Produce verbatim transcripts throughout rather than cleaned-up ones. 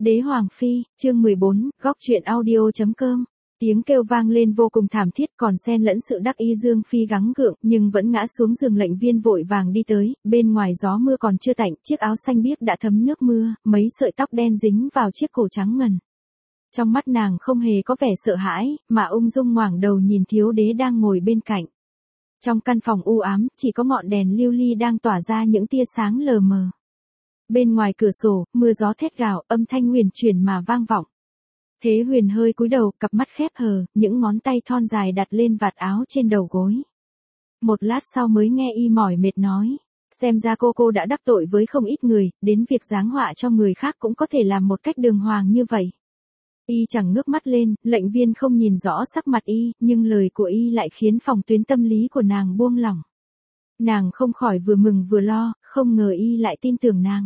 Đế Hoàng Phi, chương mười bốn, góc truyện audio.com. Tiếng kêu vang lên vô cùng thảm thiết, còn xen lẫn sự đắc ý. Dương Phi gắng gượng, nhưng vẫn ngã xuống giường. Lệnh Viên vội vàng đi tới, bên ngoài gió mưa còn chưa tạnh, chiếc áo xanh biếc đã thấm nước mưa, mấy sợi tóc đen dính vào chiếc cổ trắng ngần. Trong mắt nàng không hề có vẻ sợ hãi, mà ung dung ngoảnh đầu nhìn Thiếu Đế đang ngồi bên cạnh. Trong căn phòng u ám, chỉ có ngọn đèn lưu ly đang tỏa ra những tia sáng lờ mờ. Bên ngoài cửa sổ, mưa gió thét gào, âm thanh huyền chuyển mà vang vọng. Thế Huyền hơi cúi đầu, cặp mắt khép hờ, những ngón tay thon dài đặt lên vạt áo trên đầu gối. Một lát sau mới nghe y mỏi mệt nói, xem ra cô cô đã đắc tội với không ít người, đến việc giáng họa cho người khác cũng có thể làm một cách đường hoàng như vậy. Y chẳng ngước mắt lên, Lệnh Viên không nhìn rõ sắc mặt y, nhưng lời của y lại khiến phòng tuyến tâm lý của nàng buông lỏng. Nàng không khỏi vừa mừng vừa lo, không ngờ y lại tin tưởng nàng.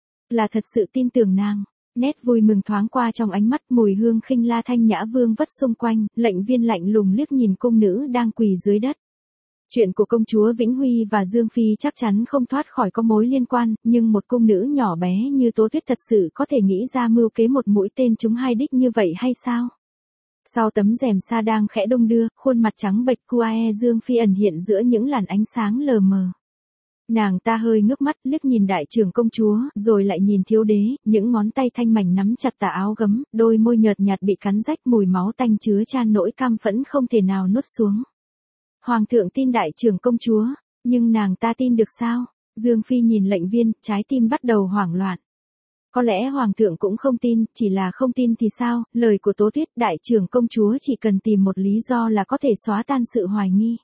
Là thật sự tin tưởng nàng. Nét vui mừng thoáng qua trong ánh mắt, mùi hương khinh la thanh nhã vương vất xung quanh. Lệnh Viên lạnh lùng liếc nhìn cung nữ đang quỳ dưới đất. Chuyện của công chúa Vĩnh Huy và Dương Phi chắc chắn không thoát khỏi có mối liên quan, nhưng một cung nữ nhỏ bé như Tố Tuyết thật sự có thể nghĩ ra mưu kế một mũi tên trúng hai đích như vậy hay sao? Sau tấm rèm sa đang khẽ đung đưa, khuôn mặt trắng bệch Cuae Dương Phi ẩn hiện giữa những làn ánh sáng lờ mờ. Nàng ta hơi ngước mắt, liếc nhìn đại trưởng công chúa, rồi lại nhìn Thiếu Đế, những ngón tay thanh mảnh nắm chặt tà áo gấm, đôi môi nhợt nhạt bị cắn rách, mùi máu tanh chứa chan nỗi cam phẫn không thể nào nuốt xuống. Hoàng thượng tin đại trưởng công chúa, nhưng nàng ta tin được sao? Dương Phi nhìn Lệnh Viên, trái tim bắt đầu hoảng loạn. Có lẽ Hoàng thượng cũng không tin, chỉ là không tin thì sao, lời của Tố Tuyết, đại trưởng công chúa chỉ cần tìm một lý do là có thể xóa tan sự hoài nghi.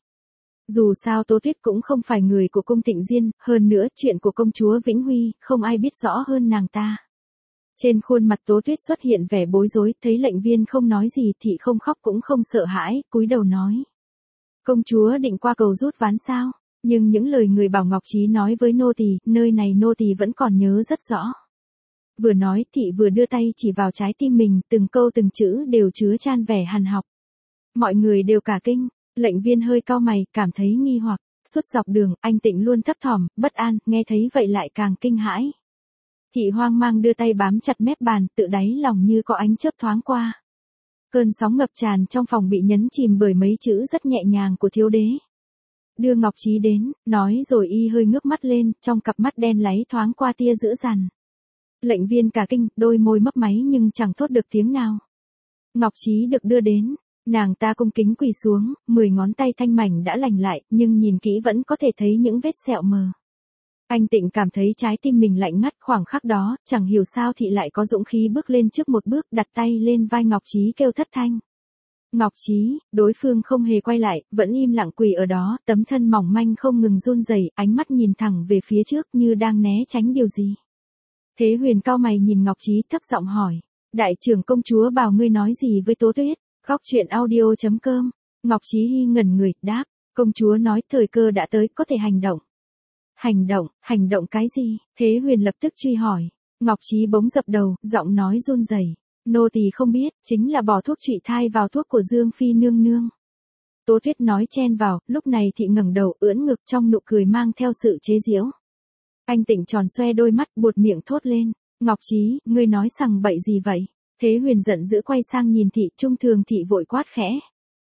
Dù sao Tố Tuyết cũng không phải người của cung Tịnh Diên, hơn nữa chuyện của công chúa Vĩnh Huy, không ai biết rõ hơn nàng ta. Trên khuôn mặt Tố Tuyết xuất hiện vẻ bối rối, thấy Lệnh Viên không nói gì thì không khóc cũng không sợ hãi, cúi đầu nói. Công chúa định qua cầu rút ván sao? Nhưng những lời người bảo Ngọc Trí nói với nô tỳ, nơi này nô tỳ vẫn còn nhớ rất rõ. Vừa nói thị vừa đưa tay chỉ vào trái tim mình, từng câu từng chữ đều chứa chan vẻ hằn học. Mọi người đều cả kinh. Lệnh Viên hơi cau mày, cảm thấy nghi hoặc. Suốt dọc đường, anh Tịnh luôn thấp thỏm, bất an, nghe thấy vậy lại càng kinh hãi. Thị hoang mang đưa tay bám chặt mép bàn, tự đáy lòng như có ánh chớp thoáng qua. Cơn sóng ngập tràn trong phòng bị nhấn chìm bởi mấy chữ rất nhẹ nhàng của Thiếu Đế. Đưa Ngọc Trí đến, nói rồi y hơi ngước mắt lên, trong cặp mắt đen láy thoáng qua tia dữ dằn. Lệnh Viên cả kinh, đôi môi mấp máy nhưng chẳng thốt được tiếng nào. Ngọc Trí được đưa đến. Nàng ta cung kính quỳ xuống, mười ngón tay thanh mảnh đã lành lại, nhưng nhìn kỹ vẫn có thể thấy những vết sẹo mờ. Anh Tịnh cảm thấy trái tim mình lạnh ngắt, khoảng khắc đó, chẳng hiểu sao thị lại có dũng khí bước lên trước một bước, đặt tay lên vai Ngọc Trí kêu thất thanh. Ngọc Trí, đối phương không hề quay lại, vẫn im lặng quỳ ở đó, tấm thân mỏng manh không ngừng run rẩy, ánh mắt nhìn thẳng về phía trước như đang né tránh điều gì. Thế Huyền cau mày nhìn Ngọc Trí thấp giọng hỏi, đại trưởng công chúa bảo ngươi nói gì với Tố Tuyết? Góc truyện audio.com. Ngọc Trí Hy ngẩn người, đáp, công chúa nói thời cơ đã tới, có thể hành động. Hành động, hành động cái gì? Thế Huyền lập tức truy hỏi. Ngọc Trí bỗng dập đầu, giọng nói run rẩy. Nô tỳ không biết, chính là bỏ thuốc trụy thai vào thuốc của Dương Phi nương nương. Tố Tuyết nói chen vào, lúc này thị ngẩng đầu, ưỡn ngực trong nụ cười mang theo sự chế giễu. Anh Tịnh tròn xoe đôi mắt, buột miệng thốt lên. Ngọc Trí, ngươi nói sằng bậy gì vậy? Thế Huyền giận dữ quay sang nhìn thị, trung thường thị vội quát khẽ.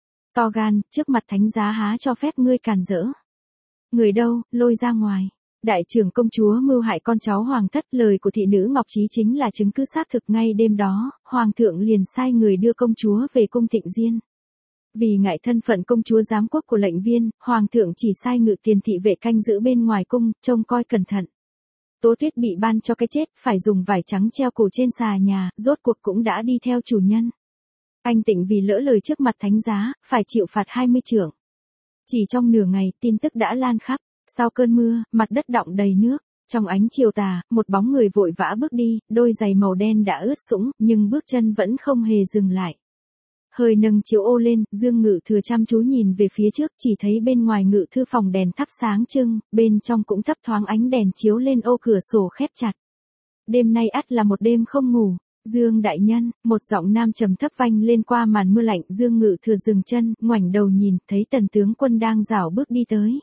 To gan, trước mặt thánh giá há cho phép ngươi càn rỡ. Người đâu, lôi ra ngoài. Đại trưởng công chúa mưu hại con cháu hoàng thất, lời của thị nữ Ngọc Trí chính là chứng cứ xác thực. Ngay đêm đó, hoàng thượng liền sai người đưa công chúa về cung Tịnh Diên. Vì ngại thân phận công chúa giám quốc của Lệnh Viên, hoàng thượng chỉ sai ngự tiền thị vệ canh giữ bên ngoài cung, trông coi cẩn thận. Tố Tuyết bị ban cho cái chết, phải dùng vải trắng treo cổ trên xà nhà, rốt cuộc cũng đã đi theo chủ nhân. Anh Tịnh vì lỡ lời trước mặt thánh giá, phải chịu phạt hai mươi trượng. Chỉ trong nửa ngày, tin tức đã lan khắp. Sau cơn mưa, mặt đất đọng đầy nước. Trong ánh chiều tà, một bóng người vội vã bước đi, đôi giày màu đen đã ướt sũng, nhưng bước chân vẫn không hề dừng lại. Hơi nâng chiếu ô lên, Dương Ngự Thừa chăm chú nhìn về phía trước, chỉ thấy bên ngoài ngự thư phòng đèn thắp sáng trưng, bên trong cũng thấp thoáng ánh đèn chiếu lên ô cửa sổ khép chặt. Đêm nay ắt là một đêm không ngủ. Dương đại nhân, một giọng nam trầm thấp vang lên qua màn mưa lạnh. Dương Ngự Thừa dừng chân, ngoảnh đầu nhìn, thấy Tần tướng quân đang rảo bước đi tới.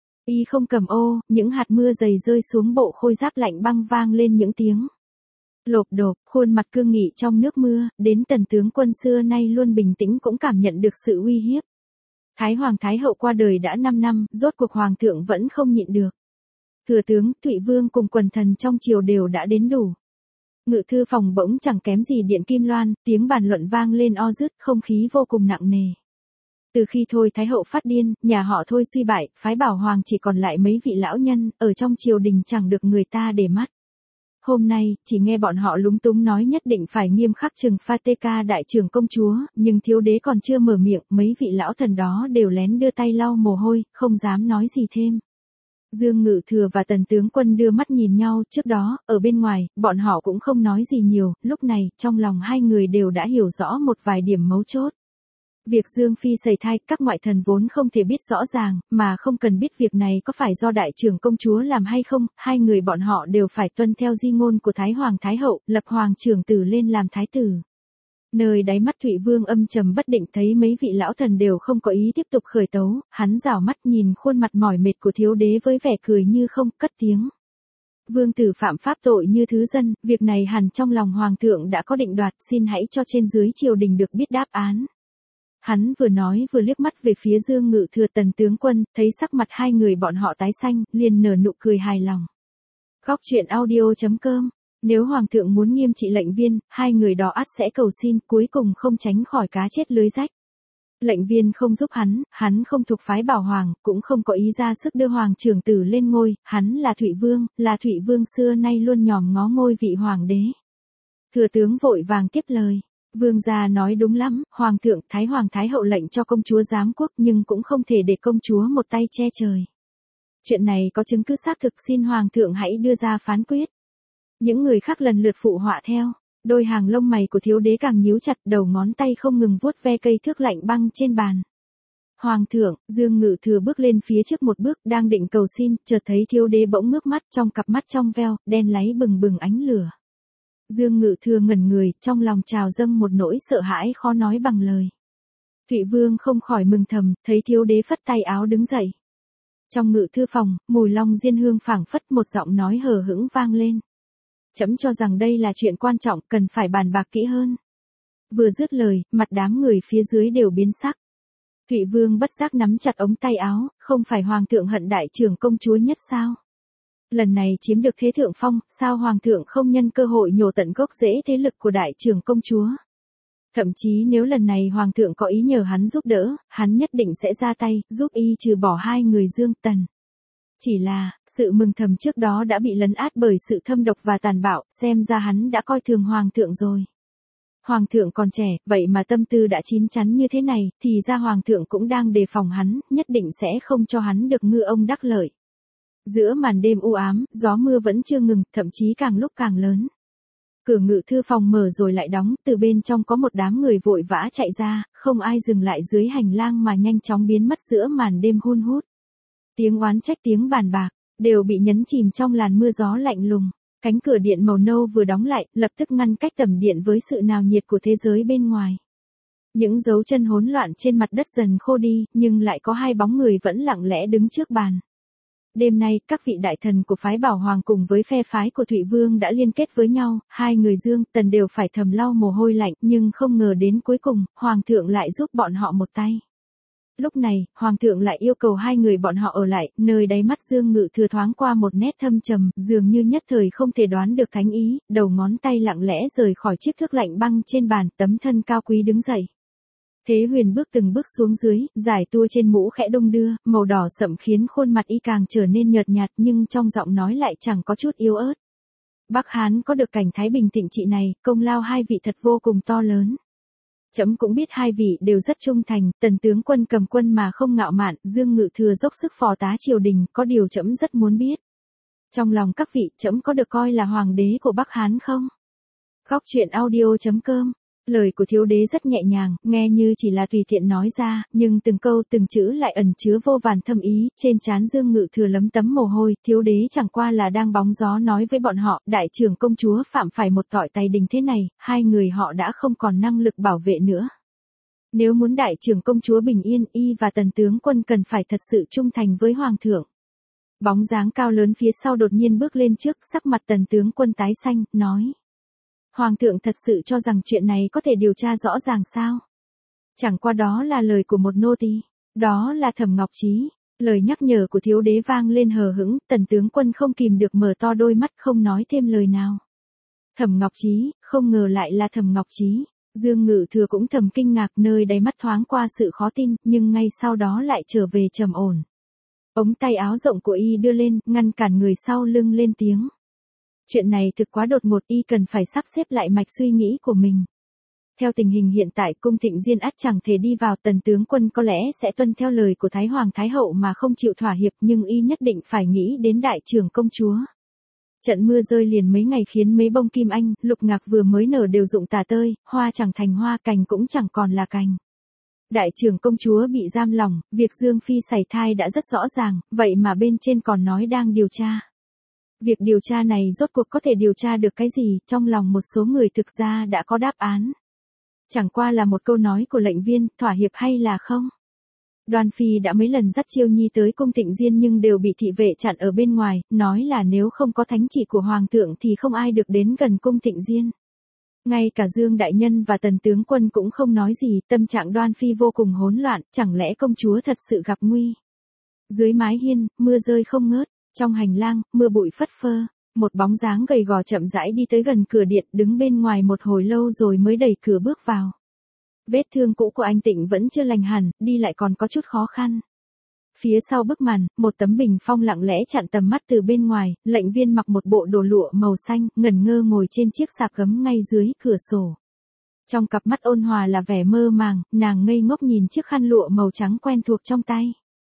Y không cầm ô, những hạt mưa dày rơi xuống bộ khôi giáp lạnh băng vang lên những tiếng. Lộp độp, khuôn mặt cương nghị trong nước mưa, đến tần tướng quân xưa nay luôn bình tĩnh cũng cảm nhận được sự uy hiếp. Thái Hoàng Thái Hậu qua đời đã năm năm, rốt cuộc Hoàng thượng vẫn không nhịn được. Thừa tướng, Thụy Vương cùng quần thần trong triều đều đã đến đủ. Ngự thư phòng bỗng chẳng kém gì điện kim loan, tiếng bàn luận vang lên o dứt, không khí vô cùng nặng nề. Từ khi Thôi Thái Hậu phát điên, nhà họ Thôi suy bại, phái Bảo Hoàng chỉ còn lại mấy vị lão nhân, ở trong triều đình chẳng được người ta để mắt. Hôm nay, chỉ nghe bọn họ lúng túng nói nhất định phải nghiêm khắc trừng phạt tê ca đại trưởng công chúa, nhưng thiếu đế còn chưa mở miệng, mấy vị lão thần đó đều lén đưa tay lau mồ hôi, không dám nói gì thêm. Dương Ngự Thừa và Tần tướng quân đưa mắt nhìn nhau, trước đó, ở bên ngoài, bọn họ cũng không nói gì nhiều, lúc này, trong lòng hai người đều đã hiểu rõ một vài điểm mấu chốt. Việc Dương Phi sẩy thai, các ngoại thần vốn không thể biết rõ ràng, mà không cần biết việc này có phải do đại trưởng công chúa làm hay không, hai người bọn họ đều phải tuân theo di ngôn của Thái Hoàng Thái Hậu, lập Hoàng trưởng tử lên làm thái tử. Nơi đáy mắt Thụy Vương âm trầm bất định thấy mấy vị lão thần đều không có ý tiếp tục khởi tấu, hắn rảo mắt nhìn khuôn mặt mỏi mệt của thiếu đế với vẻ cười như không, cất tiếng. Vương tử phạm pháp tội như thứ dân, việc này hẳn trong lòng Hoàng thượng đã có định đoạt, xin hãy cho trên dưới triều đình được biết đáp án. Hắn vừa nói vừa liếc mắt về phía Dương Ngự Thừa Tần tướng quân, thấy sắc mặt hai người bọn họ tái xanh, liền nở nụ cười hài lòng. Góc truyện audio chấm com. Nếu Hoàng thượng muốn nghiêm trị lệnh viên, hai người đó ắt sẽ cầu xin, cuối cùng không tránh khỏi cá chết lưới rách. Lệnh viên không giúp hắn, hắn không thuộc phái Bảo Hoàng, cũng không có ý ra sức đưa Hoàng trưởng tử lên ngôi, hắn là Thụy Vương, là Thụy Vương xưa nay luôn nhòm ngó ngôi vị Hoàng đế. Thừa tướng vội vàng tiếp lời. Vương gia nói đúng lắm, Hoàng thượng, Thái Hoàng Thái Hậu lệnh cho công chúa giám quốc nhưng cũng không thể để công chúa một tay che trời. Chuyện này có chứng cứ xác thực, xin Hoàng thượng hãy đưa ra phán quyết. Những người khác lần lượt phụ họa theo, đôi hàng lông mày của thiếu đế càng nhíu chặt, đầu ngón tay không ngừng vuốt ve cây thước lạnh băng trên bàn. Hoàng thượng, Dương Ngự Thừa bước lên phía trước một bước, đang định cầu xin, chợt thấy thiếu đế bỗng ngước mắt, trong cặp mắt trong veo, đen láy bừng bừng ánh lửa. Dương Ngự Thừa ngẩn người, trong lòng trào dâng một nỗi sợ hãi khó nói bằng lời. Thụy Vương không khỏi mừng thầm, thấy thiếu đế phất tay áo đứng dậy. Trong ngự thư phòng, mùi long diên hương phảng phất, một giọng nói hờ hững vang lên. Trẫm cho rằng đây là chuyện quan trọng, cần phải bàn bạc kỹ hơn. Vừa dứt lời, mặt đám người phía dưới đều biến sắc. Thụy Vương bất giác nắm chặt ống tay áo, không phải Hoàng thượng hận đại trưởng công chúa nhất sao? Lần này chiếm được thế thượng phong, sao Hoàng thượng không nhân cơ hội nhổ tận gốc rễ thế lực của đại trưởng công chúa? Thậm chí nếu lần này Hoàng thượng có ý nhờ hắn giúp đỡ, hắn nhất định sẽ ra tay, giúp y trừ bỏ hai người Dương Tần. Chỉ là, sự mừng thầm trước đó đã bị lấn át bởi sự thâm độc và tàn bạo, xem ra hắn đã coi thường Hoàng thượng rồi. Hoàng thượng còn trẻ, vậy mà tâm tư đã chín chắn như thế này, thì ra Hoàng thượng cũng đang đề phòng hắn, nhất định sẽ không cho hắn được ngư ông đắc lợi. Giữa màn đêm u ám, gió mưa vẫn chưa ngừng, thậm chí càng lúc càng lớn. Cửa ngự thư phòng mở rồi lại đóng, từ bên trong có một đám người vội vã chạy ra, không ai dừng lại dưới hành lang mà nhanh chóng biến mất giữa màn đêm hun hút. Tiếng oán trách, tiếng bàn bạc, đều bị nhấn chìm trong làn mưa gió lạnh lùng. Cánh cửa điện màu nâu vừa đóng lại, lập tức ngăn cách tầm điện với sự náo nhiệt của thế giới bên ngoài. Những dấu chân hỗn loạn trên mặt đất dần khô đi, nhưng lại có hai bóng người vẫn lặng lẽ đứng trước bàn. Đêm nay, các vị đại thần của phái Bảo Hoàng cùng với phe phái của Thụy Vương đã liên kết với nhau, hai người Dương Tần đều phải thầm lau mồ hôi lạnh, nhưng không ngờ đến cuối cùng, Hoàng thượng lại giúp bọn họ một tay. Lúc này, Hoàng thượng lại yêu cầu hai người bọn họ ở lại, nơi đáy mắt Dương Ngự Thừa thoáng qua một nét thâm trầm, dường như nhất thời không thể đoán được thánh ý, đầu ngón tay lặng lẽ rời khỏi chiếc thước lạnh băng trên bàn, tấm thân cao quý đứng dậy. Thế Huyền bước từng bước xuống dưới, giải tua trên mũ khẽ đung đưa, màu đỏ sậm khiến khuôn mặt y càng trở nên nhợt nhạt, nhưng trong giọng nói lại chẳng có chút yếu ớt. Bắc Hán có được cảnh thái bình thịnh trị này, công lao hai vị thật vô cùng to lớn. Trẫm cũng biết hai vị đều rất trung thành, Tần tướng quân cầm quân mà không ngạo mạn, Dương Ngự Thừa dốc sức phò tá triều đình, có điều trẫm rất muốn biết. Trong lòng các vị, trẫm có được coi là hoàng đế của Bắc Hán không? Góc truyện audio chấm com. Lời của thiếu đế rất nhẹ nhàng, nghe như chỉ là tùy tiện nói ra, nhưng từng câu từng chữ lại ẩn chứa vô vàn thâm ý, trên trán Dương Ngự Thừa lấm tấm mồ hôi, thiếu đế chẳng qua là đang bóng gió nói với bọn họ, đại trưởng công chúa phạm phải một tội tày đình thế này, hai người họ đã không còn năng lực bảo vệ nữa. Nếu muốn đại trưởng công chúa bình yên, y và Tần tướng quân cần phải thật sự trung thành với Hoàng thượng. Bóng dáng cao lớn phía sau đột nhiên bước lên trước, sắc mặt Tần tướng quân tái xanh, nói. Hoàng thượng thật sự cho rằng chuyện này có thể điều tra rõ ràng sao? Chẳng qua đó là lời của một nô tỳ, đó là Thẩm Ngọc Trí. Lời nhắc nhở của thiếu đế vang lên hờ hững, Tần tướng quân không kìm được mở to đôi mắt không nói thêm lời nào. Thẩm Ngọc Trí, không ngờ lại là Thẩm Ngọc Trí. Dương Ngự Thừa cũng thầm kinh ngạc, nơi đáy mắt thoáng qua sự khó tin, nhưng ngay sau đó lại trở về trầm ổn. Ống tay áo rộng của y đưa lên, ngăn cản người sau lưng lên tiếng. Chuyện này thực quá đột ngột, y cần phải sắp xếp lại mạch suy nghĩ của mình. Theo tình hình hiện tại, cung Thịnh Diên ắt chẳng thể đi vào, Tần tướng quân có lẽ sẽ tuân theo lời của Thái Hoàng Thái Hậu mà không chịu thỏa hiệp, nhưng y nhất định phải nghĩ đến đại trưởng công chúa. Trận mưa rơi liền mấy ngày khiến mấy bông kim anh, lục ngạc vừa mới nở đều rụng tả tơi, hoa chẳng thành hoa, cành cũng chẳng còn là cành. Đại trưởng công chúa bị giam lỏng, việc Dương Phi sảy thai đã rất rõ ràng, vậy mà bên trên còn nói đang điều tra. Việc điều tra này rốt cuộc có thể điều tra được cái gì, trong lòng một số người thực ra đã có đáp án. Chẳng qua là một câu nói của lệnh viên, thỏa hiệp hay là không? Đoan Phi đã mấy lần dắt Chiêu Nhi tới cung Thịnh Diên nhưng đều bị thị vệ chặn ở bên ngoài, nói là nếu không có thánh chỉ của Hoàng thượng thì không ai được đến gần cung Thịnh Diên. Ngay cả Dương Đại Nhân và Tần tướng quân cũng không nói gì, tâm trạng Đoan Phi vô cùng hỗn loạn, chẳng lẽ công chúa thật sự gặp nguy? Dưới mái hiên, mưa rơi không ngớt, trong hành lang, mưa bụi phất phơ, một bóng dáng gầy gò chậm rãi đi tới gần cửa điện, đứng bên ngoài một hồi lâu rồi mới đẩy cửa bước vào. Vết thương cũ của anh Tịnh vẫn chưa lành hẳn, đi lại còn có chút khó khăn. Phía sau bức màn, một tấm bình phong lặng lẽ chặn tầm mắt từ bên ngoài, lệnh viên mặc một bộ đồ lụa màu xanh, ngẩn ngơ ngồi trên chiếc sạp gấm ngay dưới cửa sổ. Trong cặp mắt ôn hòa là vẻ mơ màng, nàng ngây ngốc nhìn chiếc khăn lụa màu trắng quen thuộc trong tay.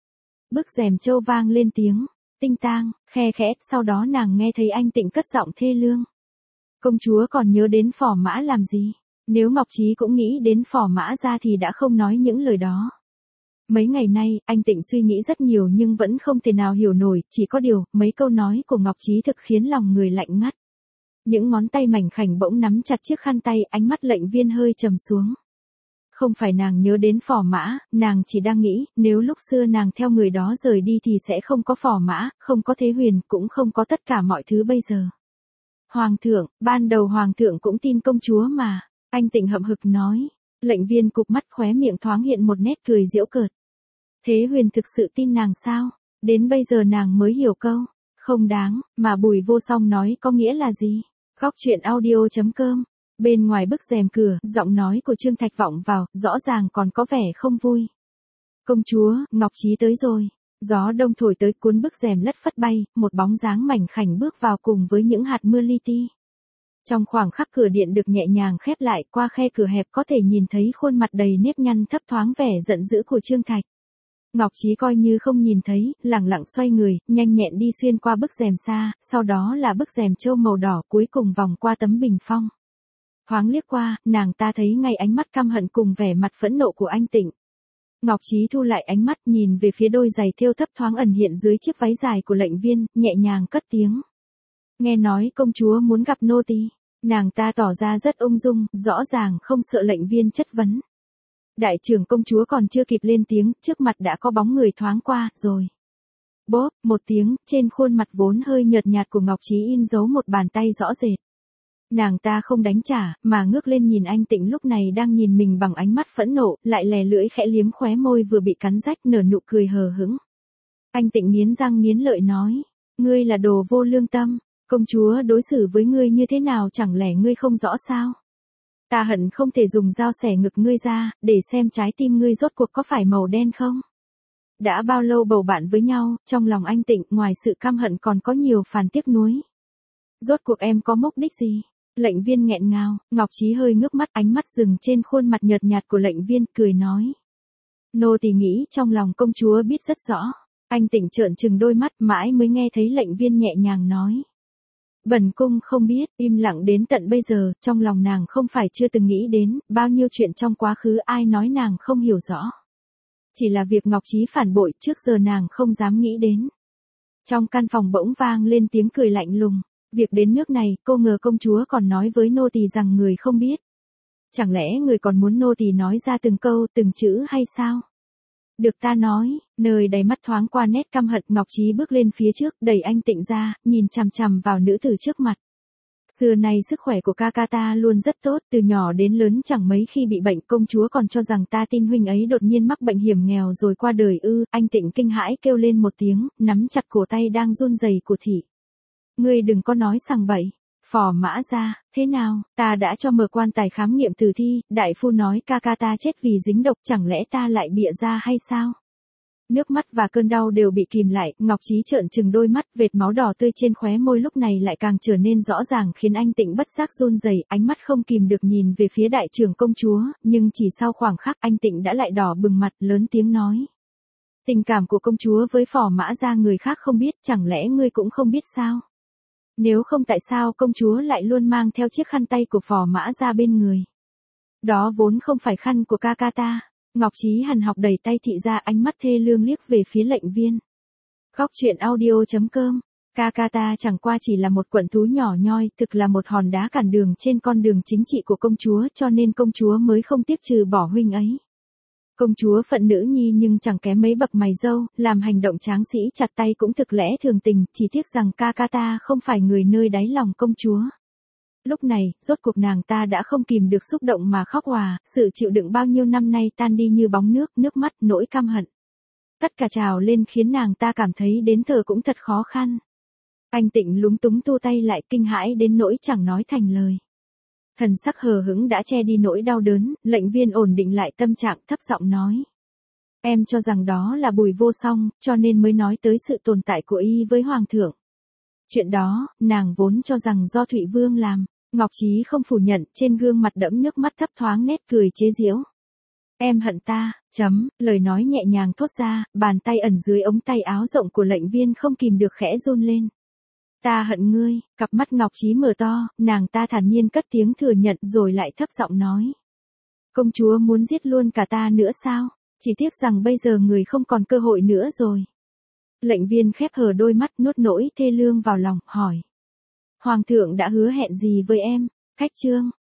Bức rèm trâu vang lên tiếng tinh tang, khe khẽ, sau đó nàng nghe thấy anh Tịnh cất giọng thê lương. Công chúa còn nhớ đến Phò Mã làm gì? Nếu Ngọc Trí cũng nghĩ đến Phò Mã ra thì đã không nói những lời đó. Mấy ngày nay, anh Tịnh suy nghĩ rất nhiều nhưng vẫn không thể nào hiểu nổi, chỉ có điều, mấy câu nói của Ngọc Trí thực khiến lòng người lạnh ngắt. Những ngón tay mảnh khảnh bỗng nắm chặt chiếc khăn tay, ánh mắt lệnh viên hơi trầm xuống. Không phải nàng nhớ đến Phò Mã, nàng chỉ đang nghĩ, nếu lúc xưa nàng theo người đó rời đi thì sẽ không có Phò Mã, không có Thế Huyền, cũng không có tất cả mọi thứ bây giờ. Hoàng thượng, ban đầu Hoàng thượng cũng tin công chúa mà, anh Tịnh hậm hực nói. Lệnh viên cụp mắt, khóe miệng thoáng hiện một nét cười giễu cợt. Thế Huyền thực sự tin nàng sao? Đến bây giờ nàng mới hiểu câu không đáng mà Bùi Vô Song nói có nghĩa là gì? Góc truyện audio chấm com. Bên ngoài bức rèm cửa, giọng nói của Trương Thạch vọng vào, rõ ràng còn có vẻ không vui. Công chúa, Ngọc Trí tới rồi. Gió đông thổi tới cuốn bức rèm lất phất bay, một bóng dáng mảnh khảnh bước vào cùng với những hạt mưa li ti. Trong khoảng khắc cửa điện được nhẹ nhàng khép lại, qua khe cửa hẹp có thể nhìn thấy khuôn mặt đầy nếp nhăn thấp thoáng vẻ giận dữ của Trương Thạch. Ngọc Trí coi như không nhìn thấy, lẳng lặng xoay người, nhanh nhẹn đi xuyên qua bức rèm xa, sau đó là bức rèm trâu màu đỏ, cuối cùng vòng qua tấm bình phong. Thoáng liếc qua, nàng ta thấy ngay ánh mắt căm hận cùng vẻ mặt phẫn nộ của anh Tịnh. Ngọc Trí thu lại ánh mắt, nhìn về phía đôi giày thêu thấp thoáng ẩn hiện dưới chiếc váy dài của lệnh viên, nhẹ nhàng cất tiếng. Nghe nói công chúa muốn gặp nô tỳ. Nàng ta tỏ ra rất ung dung, rõ ràng không sợ lệnh viên chất vấn. Đại trưởng công chúa còn chưa kịp lên tiếng, trước mặt đã có bóng người thoáng qua, rồi. Bốp, một tiếng, trên khuôn mặt vốn hơi nhợt nhạt của Ngọc Trí in dấu một bàn tay rõ rệt. Nàng ta không đánh trả, mà ngước lên nhìn anh Tịnh lúc này đang nhìn mình bằng ánh mắt phẫn nộ, lại lè lưỡi khẽ liếm khóe môi vừa bị cắn rách, nở nụ cười hờ hững. Anh Tịnh nghiến răng nghiến lợi nói, ngươi là đồ vô lương tâm, công chúa đối xử với ngươi như thế nào chẳng lẽ ngươi không rõ sao? Ta hận không thể dùng dao xẻ ngực ngươi ra, để xem trái tim ngươi rốt cuộc có phải màu đen không? Đã bao lâu bầu bạn với nhau, trong lòng anh Tịnh ngoài sự căm hận còn có nhiều phàn tiếc nuối. Rốt cuộc em có mục đích gì? Lệnh viên nghẹn ngào, Ngọc Trí hơi ngước mắt, ánh mắt dừng trên khuôn mặt nhợt nhạt của lệnh viên, cười nói. Nô tỳ nghĩ trong lòng công chúa biết rất rõ. Anh Tịnh trợn trừng đôi mắt, mãi mới nghe thấy lệnh viên nhẹ nhàng nói. Bần cung không biết, im lặng đến tận bây giờ, trong lòng nàng không phải chưa từng nghĩ đến, bao nhiêu chuyện trong quá khứ ai nói nàng không hiểu rõ. Chỉ là việc Ngọc Trí phản bội trước giờ nàng không dám nghĩ đến. Trong căn phòng bỗng vang lên tiếng cười lạnh lùng. Việc đến nước này, cô ngờ công chúa còn nói với nô tỳ rằng người không biết. Chẳng lẽ người còn muốn nô tỳ nói ra từng câu, từng chữ hay sao? Được ta nói, nơi đầy mắt thoáng qua nét căm hận, Ngọc Trí bước lên phía trước, đẩy anh Tịnh ra, nhìn chằm chằm vào nữ tử trước mặt. Xưa nay sức khỏe của ca ca ta luôn rất tốt, từ nhỏ đến lớn chẳng mấy khi bị bệnh, công chúa còn cho rằng ta tin huynh ấy đột nhiên mắc bệnh hiểm nghèo rồi qua đời ư. Anh Tịnh kinh hãi kêu lên một tiếng, nắm chặt cổ tay đang run rẩy của thị. Ngươi đừng có nói sằng bậy. Phò Mã Gia, thế nào, ta đã cho mở quan tài khám nghiệm tử thi, đại phu nói ca ca ta chết vì dính độc, chẳng lẽ ta lại bịa ra hay sao? Nước mắt và cơn đau đều bị kìm lại, Ngọc Trí trợn trừng đôi mắt, vệt máu đỏ tươi trên khóe môi lúc này lại càng trở nên rõ ràng khiến anh Tịnh bất giác run rẩy, ánh mắt không kìm được nhìn về phía đại trưởng công chúa, nhưng chỉ sau khoảng khắc anh Tịnh đã lại đỏ bừng mặt, lớn tiếng nói. Tình cảm của công chúa với Phò Mã Gia người khác không biết, chẳng lẽ ngươi cũng không biết sao? Nếu không tại sao công chúa lại luôn mang theo chiếc khăn tay của Phò Mã Gia bên người? Đó vốn không phải khăn của ca ca ta. Ngọc Trí hằn học đẩy tay thị ra, ánh mắt thê lương liếc về phía lệnh viên. Góc truyện audio chấm com. Ca ca ta chẳng qua chỉ là một quận thú nhỏ nhoi, thực là một hòn đá cản đường trên con đường chính trị của công chúa, cho nên công chúa mới không tiếc trừ bỏ huynh ấy. Công chúa phận nữ nhi nhưng chẳng kém mấy bậc mày râu, làm hành động tráng sĩ chặt tay cũng thực lẽ thường tình, chỉ tiếc rằng ca ca ta không phải người nơi đáy lòng công chúa. Lúc này, rốt cuộc nàng ta đã không kìm được xúc động mà khóc òa, sự chịu đựng bao nhiêu năm nay tan đi như bóng nước, nước mắt, nỗi căm hận. Tất cả trào lên khiến nàng ta cảm thấy đến thở cũng thật khó khăn. Anh Tịnh lúng túng thu tay lại, kinh hãi đến nỗi chẳng nói thành lời. Thần sắc hờ hững đã che đi nỗi đau đớn, lệnh viên ổn định lại tâm trạng, thấp giọng nói. Em cho rằng đó là Bùi Vô Song, cho nên mới nói tới sự tồn tại của y với Hoàng thượng. Chuyện đó, nàng vốn cho rằng do Thụy Vương làm. Ngọc Trí không phủ nhận, trên gương mặt đẫm nước mắt thấp thoáng nét cười chế giễu. Em hận ta, chấm, lời nói nhẹ nhàng thốt ra, bàn tay ẩn dưới ống tay áo rộng của lệnh viên không kìm được khẽ run lên. Ta hận ngươi, cặp mắt Ngọc Trí mở to, nàng ta thản nhiên cất tiếng thừa nhận rồi lại thấp giọng nói. Công chúa muốn giết luôn cả ta nữa sao? Chỉ tiếc rằng bây giờ người không còn cơ hội nữa rồi. Lệnh viên khép hờ đôi mắt nuốt nỗi thê lương vào lòng, hỏi. Hoàng thượng đã hứa hẹn gì với em? Khách trương,